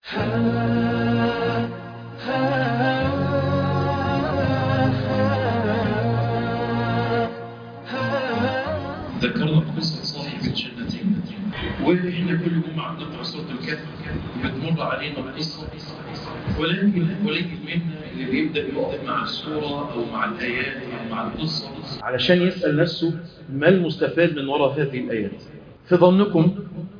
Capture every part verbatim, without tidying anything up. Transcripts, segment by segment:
ذكرنا قصة صاحب الجنتين، وإحنا كل جمعة بنقرأ سورة الكهف بتمر علينا القصة، ولكن قليل منا اللي بيبدأ يقف مع السورة أو مع الآيات أو مع القصة علشان يسأل نفسه ما المستفاد من وراء هذه الآيات. في ظنكم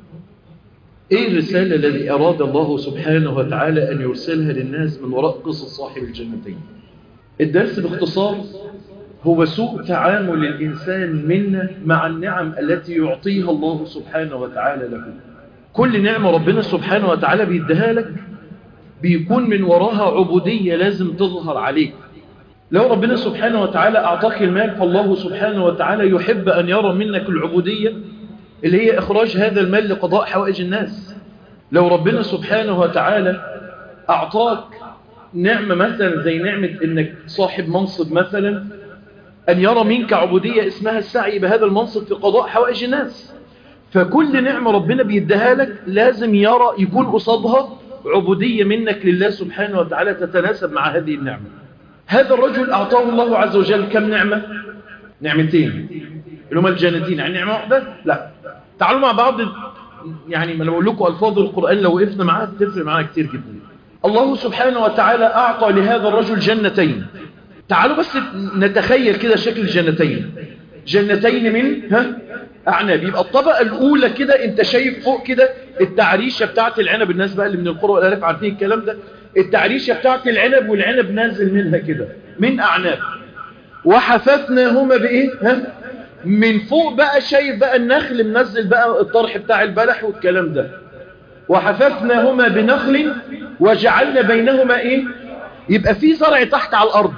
إيه الرسالة التي أراد الله سبحانه وتعالى أن يرسلها للناس من وراء قصة صاحب الجنتين؟ الدرس باختصار هو سوء تعامل الإنسان منا مع النعم التي يعطيها الله سبحانه وتعالى له. كل نعمة ربنا سبحانه وتعالى بيديها لك بيكون من وراها عبودية لازم تظهر عليك. لو ربنا سبحانه وتعالى أعطاك المال فالله سبحانه وتعالى يحب أن يرى منك العبودية اللي هي إخراج هذا المال لقضاء حوائج الناس. لو ربنا سبحانه وتعالى أعطاك نعمة مثلا زي نعمة إنك صاحب منصب مثلا، أن يرى منك عبودية اسمها السعي بهذا المنصب في قضاء حوائج الناس. فكل نعمة ربنا بيديها لك لازم يرى يكون قصادها عبودية منك لله سبحانه وتعالى تتناسب مع هذه النعمة. هذا الرجل أعطاه الله عز وجل كم نعمة؟ نعمتين اللي هما الجنتين. يعني نعمة واحدة؟ لا. تعالوا مع بعض، يعني ما بقول لكم ألفاظ القرآن لو وقفنا معاها تفرق معانا كتير جدا. الله سبحانه وتعالى أعطى لهذا الرجل جنتين. تعالوا بس نتخيل كده شكل الجنتين، جنتين من ها أعناب. يبقى الطبقة الأولى كده أنت شايف فوق كده التعريشة بتاعت العنب. الناس بقى اللي من القرى والآلاف عارفين الكلام ده. التعريشة بتاعت العنب والعنب نازل منها كده من أعناب. وحففناهما بإيه؟ ها من فوق بقى شايف بقى النخل منزل بقى الطرح بتاع البلح والكلام ده. وحففناهما بنخل وجعلنا بينهما إيه؟ يبقى في زرع تحت على الأرض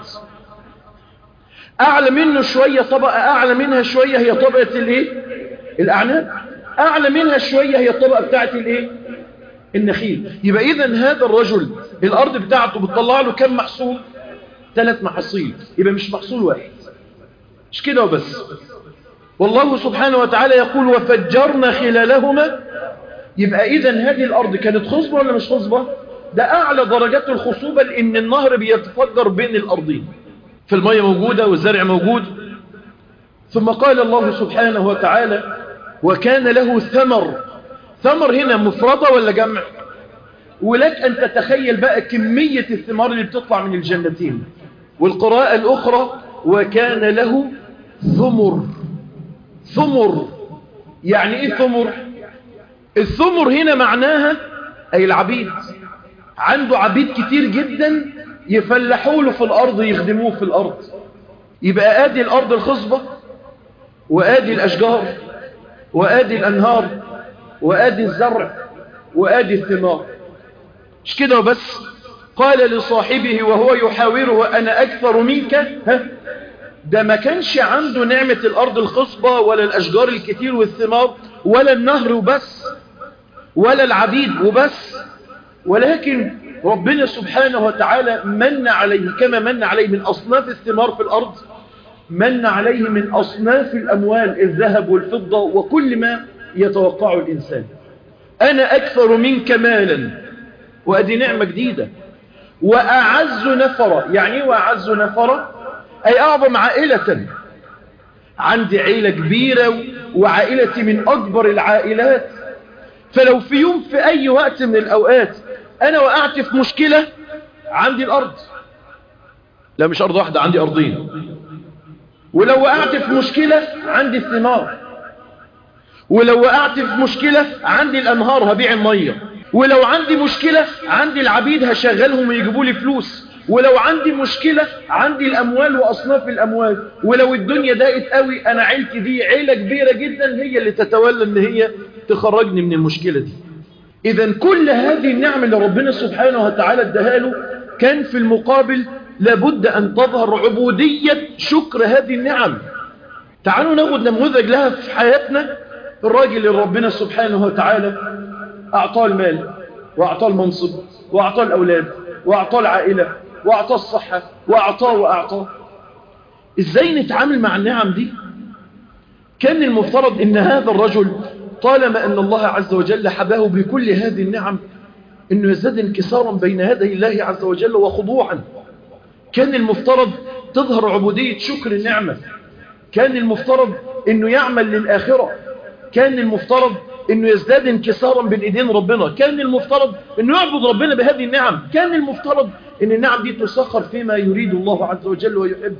أعلى منه شوية، طبقة أعلى منها شوية هي طبقة الإيه؟ الأعناب. أعلى منها شوية هي الطبقة بتاعت الإيه؟ النخيل. يبقى إذن هذا الرجل الأرض بتاعته بتطلع له كم محصول؟ ثلاث محاصيل. يبقى مش محصول واحد، مش كده وبس. والله سبحانه وتعالى يقول وفجرنا خلالهما. يبقى إذن هذه الأرض كانت خصبة ولا مش خصبة؟ ده أعلى درجات الخصوبة لأن النهر بيتفجر بين الأرضين، في المية موجودة والزرع موجود. ثم قال الله سبحانه وتعالى وكان له ثمر. ثمر هنا مفردة ولا جمع؟ ولك أن تتخيل بقى كمية الثمار اللي بتطلع من الجنتين. والقراءة الأخرى وكان له ثمر. ثمر يعني إيه ثمر؟ الثمر هنا معناها أي العبيد. عنده عبيد كتير جدا يفلحوا له في الأرض يخدموه في الأرض. يبقى آدي الأرض الخصبة وآدي الأشجار وآدي الأنهار وآدي الزرع وآدي الثمار. مش كده وبس. قال لصاحبه وهو يحاوره أنا أكثر منك. ها ده ما كانش عنده نعمة الأرض الخصبة ولا الأشجار الكتير والثمار ولا النهر وبس ولا العبيد وبس، ولكن ربنا سبحانه وتعالى من عليه كما من عليه من أصناف الثمار في الأرض، من عليه من أصناف الأموال الذهب والفضة وكل ما يتوقعه الإنسان. أنا أكثر منك مالا، وأدي نعمة جديدة. وأعز نفرا. يعني وأعز نفرا أي أعظم عائلة. عندي عائلة كبيرة وعائلتي من أكبر العائلات. فلو في يوم في أي وقت من الأوقات أنا وقعت في مشكلة، عندي الأرض. لا مش أرض واحدة، عندي أرضين. ولو وقعت في مشكلة عندي الثمار. ولو وقعت في مشكلة عندي الأنهار هبيع المية. ولو عندي مشكلة عندي العبيد هشغلهم ويجيبوا لي فلوس. ولو عندي مشكلة عندي الأموال وأصناف الأموال. ولو الدنيا ضاقت قوي أنا عيلتي دي عيلة كبيرة جدا هي اللي تتولى إن هي تخرجني من المشكلة دي. إذن كل هذه النعم اللي ربنا سبحانه وتعالى اداها له كان في المقابل لابد أن تظهر عبودية شكر هذه النعم. تعالوا ناخد نموذج لها في حياتنا. الراجل اللي ربنا سبحانه وتعالى أعطاه المال وأعطاه المنصب وأعطاه الأولاد وأعطاه العائلة وأعطاه الصحة وأعطاه وأعطاه. إزاي نتعامل مع النعم دي؟ كان المفترض إن هذا الرجل طالما أن الله عز وجل حباه بكل هذه النعم انه يزداد انكسارا بين يدي الله عز وجل وخضوعا. كان المفترض تظهر عبودية شكر النعمة، كان المفترض انه يعمل للآخرة، كان المفترض انه يزداد انكسارا بين ايدين ربنا، كان المفترض انه يعبد ربنا بهذه النعم، كان المفترض ان النعم دي تسخر فيما يريد الله عز وجل ويحب.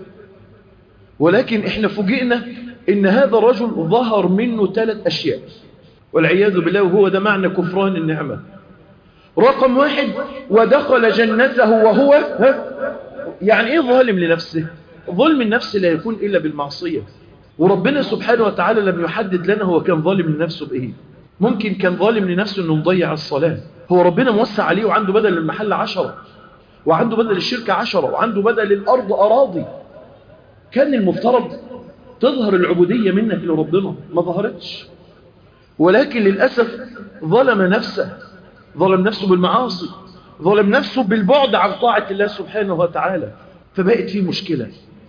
ولكن احنا فوجئنا ان هذا الرجل ظهر منه ثلاث اشياء والعياذ بالله، وهو ده معنى كفران النعمة. رقم واحد، ودخل جنته وهو ها يعني ايه ظالم لنفسه؟ ظلم النفس لا يكون الا بالمعصية، وربنا سبحانه وتعالى لم يحدد لنا هو كان ظالم لنفسه بايه. ممكن كان ظالم لنفسه انه مضيع الصلاة، هو ربنا موسع عليه وعنده بدل المحل عشرة، وعنده بدل الشركة عشرة، وعنده بدل الارض اراضي. كان المفترض تظهر العبودية منك لربنا، ما ظهرتش. ولكن للأسف ظلم نفسه، ظلم نفسه بالمعاصي، ظلم نفسه بالبعد عن طاعة الله سبحانه وتعالى، فبقت فيه مشكلة.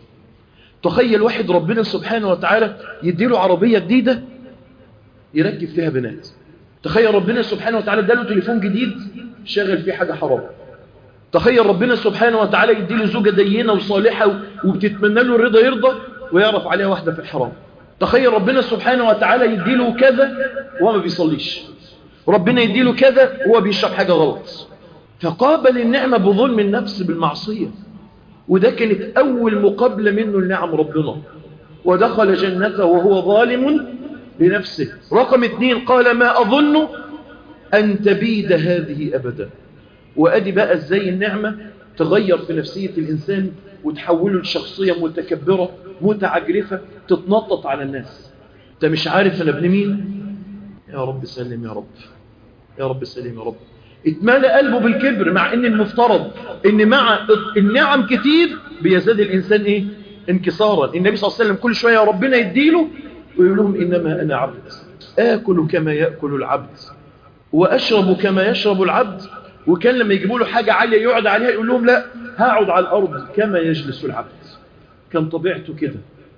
تخيل واحد ربنا سبحانه وتعالى يديله عربية جديدة يركب فيها بنات. تخيل ربنا سبحانه وتعالى اداله تليفون جديد شغل فيه حاجة حرام. تخيل ربنا سبحانه وتعالى يديله زوجة دينة وصالحة وبتتمنى له الرضا يرضى ويعرف عليها واحدة في الحرام. تخيل ربنا سبحانه وتعالى يديله كذا وما بيصليش، ربنا يديله كذا وهو بيشرب حاجة غلط. فقابل النعمة بظلم النفس بالمعصية، وده كانت أول مقابلة منه لنعم ربنا. ودخل جنته وهو ظالم لنفسه. رقم اثنين، قال ما أظن أن تبيد هذه أبدا. وأدي بقى ازاي النعمة تغير في نفسية الإنسان وتحوله لشخصية متكبرة متعجرفة تتنطط على الناس. انت مش عارف أنا ابن مين؟ يا رب سلم يا رب، يا رب سلم يا رب. اتملى قلبه بالكبر، مع ان المفترض ان مع النعم كتير بيزداد الإنسان ايه؟ انكسارا. النبي صلى الله عليه وسلم كل شوية ربنا يديله ويقول لهم إنما أنا عبد، آكل كما يأكل العبد وأشرب كما يشرب العبد. وكان لما يجيبوا له حاجة عالية يقعد عليها يقول لهم لا، هقعد على الأرض كما يجلس العبد. كان طبيعته كده.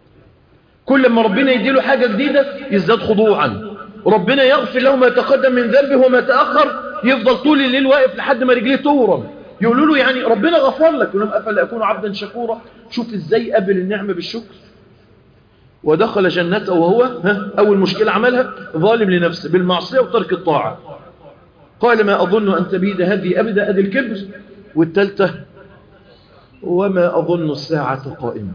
كل ما ربنا يديله حاجة جديدة يزداد خضوعا، ربنا يغفر له ما يتقدم من ذنبه وما تأخر، يفضل طول الليل واقف لحد ما رجليه تورم. يقولوا له يعني ربنا غفر لك، يقول لهم أفلا أكون عبدا شكورا. شوف إزاي قبل النعمة بالشكر. ودخل جنته وهو ها أول مشكلة عملها ظالم لنفسه بالمعصية وترك الطاعة. قال ما أظن أن تبيد هذه أبدا، أدي الكبر. والثالثة وما أظن الساعة قائمة.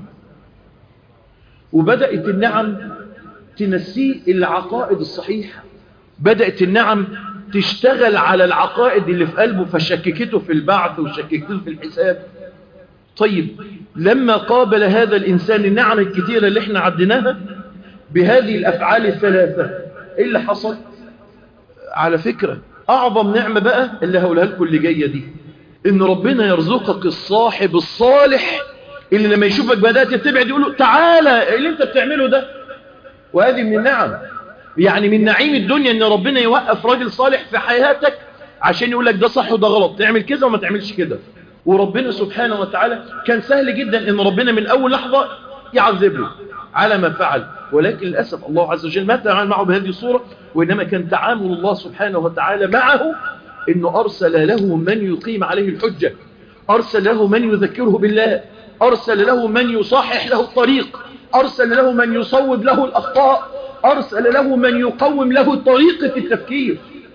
وبدأت النعم تنسيه العقائد الصحيحة، بدأت النعم تشتغل على العقائد اللي في قلبه، فشككته في البعث وشككته في الحساب. طيب لما قابل هذا الإنسان النعم الكثيرة اللي احنا عدناها بهذه الأفعال الثلاثة، ايه اللي حصل؟ على فكرة أعظم نعمة بقى اللي هقولها لكم اللي جاية دي، إن ربنا يرزقك الصاحب الصالح اللي لما يشوفك بدأت تبعد يقول له تعالى اللي انت بتعمله ده. وهذه من النعم، يعني من نعيم الدنيا ان ربنا يوقف راجل صالح في حياتك عشان يقول لك ده صح وده غلط، تعمل كذا وما تعملش كده. وربنا سبحانه وتعالى كان سهل جدا ان ربنا من اول لحظة يعذبه على ما فعل، ولكن للأسف الله عز وجل ما تعامل معه بهذه الصورة، وإنما كان تعامل الله سبحانه وتعالى معه إنه أرسل له من يقيم عليه الحجة، أرسل له من يذكره بالله، أرسل له من يصحح له الطريق، أرسل له من يصوب له الأخطاء، أرسل له من يقوم له طريقة التفكير.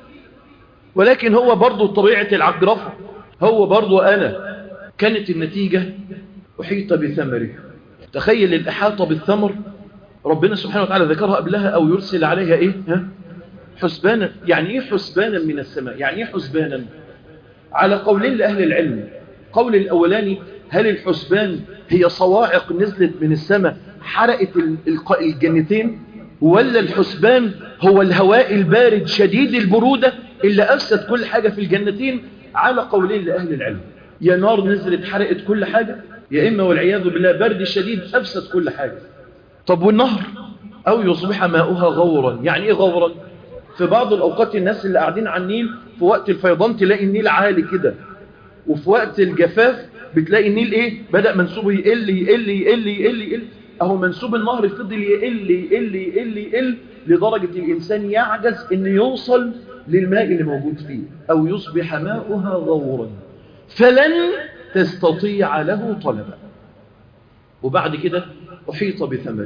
ولكن هو برضو طبيعة العجرفة، هو برضو أنا كانت النتيجة أحيط بثمره. تخيل الإحاطة بالثمر ربنا سبحانه وتعالى ذكرها قبلها، أو يرسل عليها إيه؟ ها؟ حسبانا. يعني إيه حسبانا من السماء؟ يعني إيه حسبانا؟ على قولين لأهل العلم. قول الأولاني هل الحسبان هي صواعق نزلت من السماء حرقت الجنتين، ولا الحسبان هو الهواء البارد شديد البرودة اللي أفسد كل حاجة في الجنتين؟ على قولين لأهل العلم، يا نار نزلت حرقت كل حاجة، يا إما والعياذ بالله برد شديد أفسد كل حاجة. طب والنهر؟ أو يصبح ماؤها غورا. يعني إيه غورا؟ في بعض الأوقات الناس اللي قاعدين على النيل في وقت الفيضان تلاقي النيل عالي كده، وفي وقت الجفاف بتلاقي النيل إيه؟ بدأ منسوبه يقل يقل يقل يقل يقل. أهو منسوب النهر فضل يقل يقل يقل يقل لدرجة الإنسان يعجز إنه يوصل للماء اللي موجود فيه أو يصبح ماؤها غورا فلن تستطيع له طلبا. وبعد كده أحيط بثمره.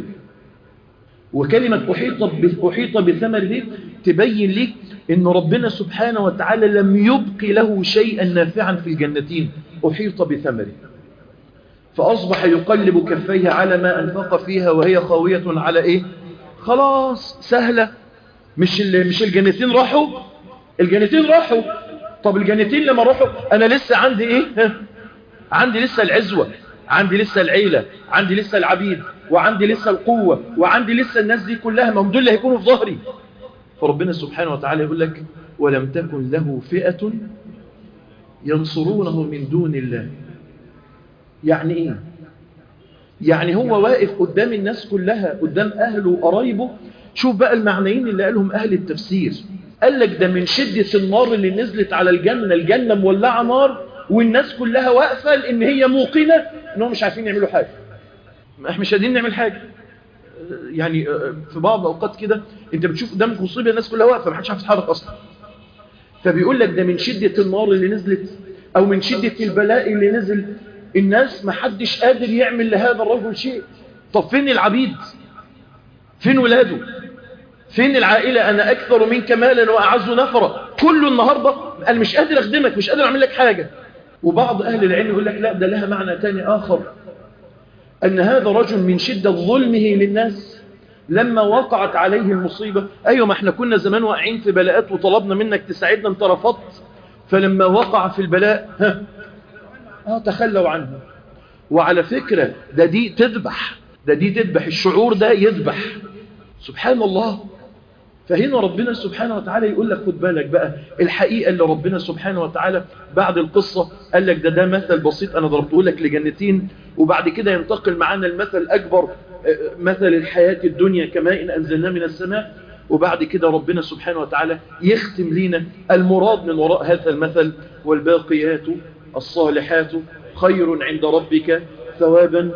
وكلمة أحيط أحيط بثمره تبين لك إن ربنا سبحانه وتعالى لم يبق له شيئا نافعا في الجنتين. أحيط بثمره فأصبح يقلب كفيه على ما أنفق فيها وهي خاوية على إيه؟ خلاص سهلة. مش مش الجنتين راحوا، الجنتين راحوا. طب الجنتين لما راحوا أنا لسه عندي إيه؟ عندي لسه العزوة، عندي لسه العيلة، عندي لسه العبيد، وعندي لسه القوة، وعندي لسه الناس دي كلها، ما هم دول اللي هيكونوا في ظهري. فربنا سبحانه وتعالى يقول لك ولم تكن له فئة ينصرونه من دون الله. يعني ايه؟ يعني هو واقف قدام الناس كلها، قدام اهله وقرايبه. شوف بقى المعنيين اللي قالهم اهل التفسير. قال لك ده من شدة النار اللي نزلت على الجنة، الجنة مولعة نار والناس كلها واقفة لان هي موقنة انهم مش عارفين يعملوا حاجة. احنا مش قادرين نعمل حاجة. يعني في بعض الاوقات كده انت بتشوف قدامك مصيبة الناس كلها واقفة، ما حدش عارف يتحرك اصلا. فبيقول لك ده من شدة النار اللي نزلت او من شدة البلاء اللي نزل، الناس ما حدش قادر يعمل لهذا الرجل شيء. طب فين العبيد؟ فين ولاده؟ فين العائلة؟ أنا أكثر منك مالا وأعز نفرا. كله النهاردة أنا مش قادر أخدمك، مش قادر أعمل لك حاجة. وبعض أهل العلم يقول لك لا، ده لها معنى تاني آخر، أن هذا رجل من شدة ظلمه للناس لما وقعت عليه المصيبة. أيوة، ما احنا كنا زمان واقعين في بلاءات وطلبنا منك تساعدنا، انت رفضت. فلما وقع في البلاء ها آه تخلوا عنه. وعلى فكرة ده دي تذبح، ده دي تذبح، الشعور ده يذبح. سبحان الله. فهنا ربنا سبحانه وتعالى يقول لك خد بالك بقى الحقيقة اللي ربنا سبحانه وتعالى بعد القصة قال لك ده ده مثل بسيط أنا ضربته لك لجنتين، وبعد كده ينتقل معنا المثل الأكبر، مثل الحياة الدنيا كماء إن أنزلناه من السماء. وبعد كده ربنا سبحانه وتعالى يختم لنا المراد من وراء هذا المثل والباقيات الصالحات خير عند ربك ثوابا.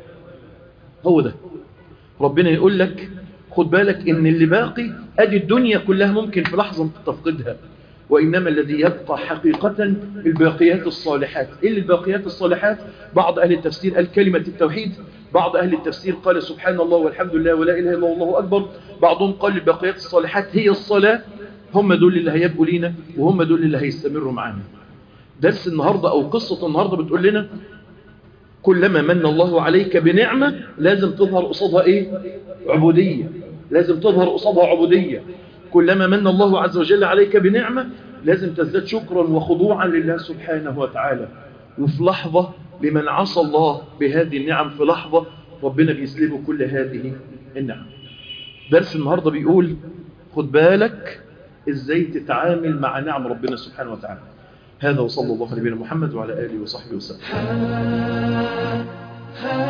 هو ده ربنا يقول لك خد بالك ان اللي باقي ادي الدنيا كلها ممكن في لحظة تفقدها، وإنما الذي يبقى حقيقة الباقيات الصالحات. إيه الباقيات الصالحات؟ بعض أهل التفسير قال كلمة التوحيد، بعض أهل التفسير قال سبحان الله والحمد لله ولا إله إلا الله أكبر، بعضهم قال الباقيات الصالحات هي الصلاة. هم دول اللي هيبقوا لينا وهم دول اللي هيستمروا معنا. درس النهاردة أو قصة النهاردة بتقول لنا كلما من الله عليك بنعمة لازم تظهر قصادها إيه؟ عبودية. لازم تظهر قصادها عبودية. كلما من الله عز وجل عليك بنعمة لازم تزداد شكرا وخضوعا لله سبحانه وتعالى. وفي لحظة لمن عصى الله بهذه النعم، في لحظة ربنا بيسلبه كل هذه النعم. درس النهاردة بيقول خد بالك ازاي تتعامل مع نعم ربنا سبحانه وتعالى. هذا وصلى الله على نبينا محمد وعلى آله وصحبه وسلم.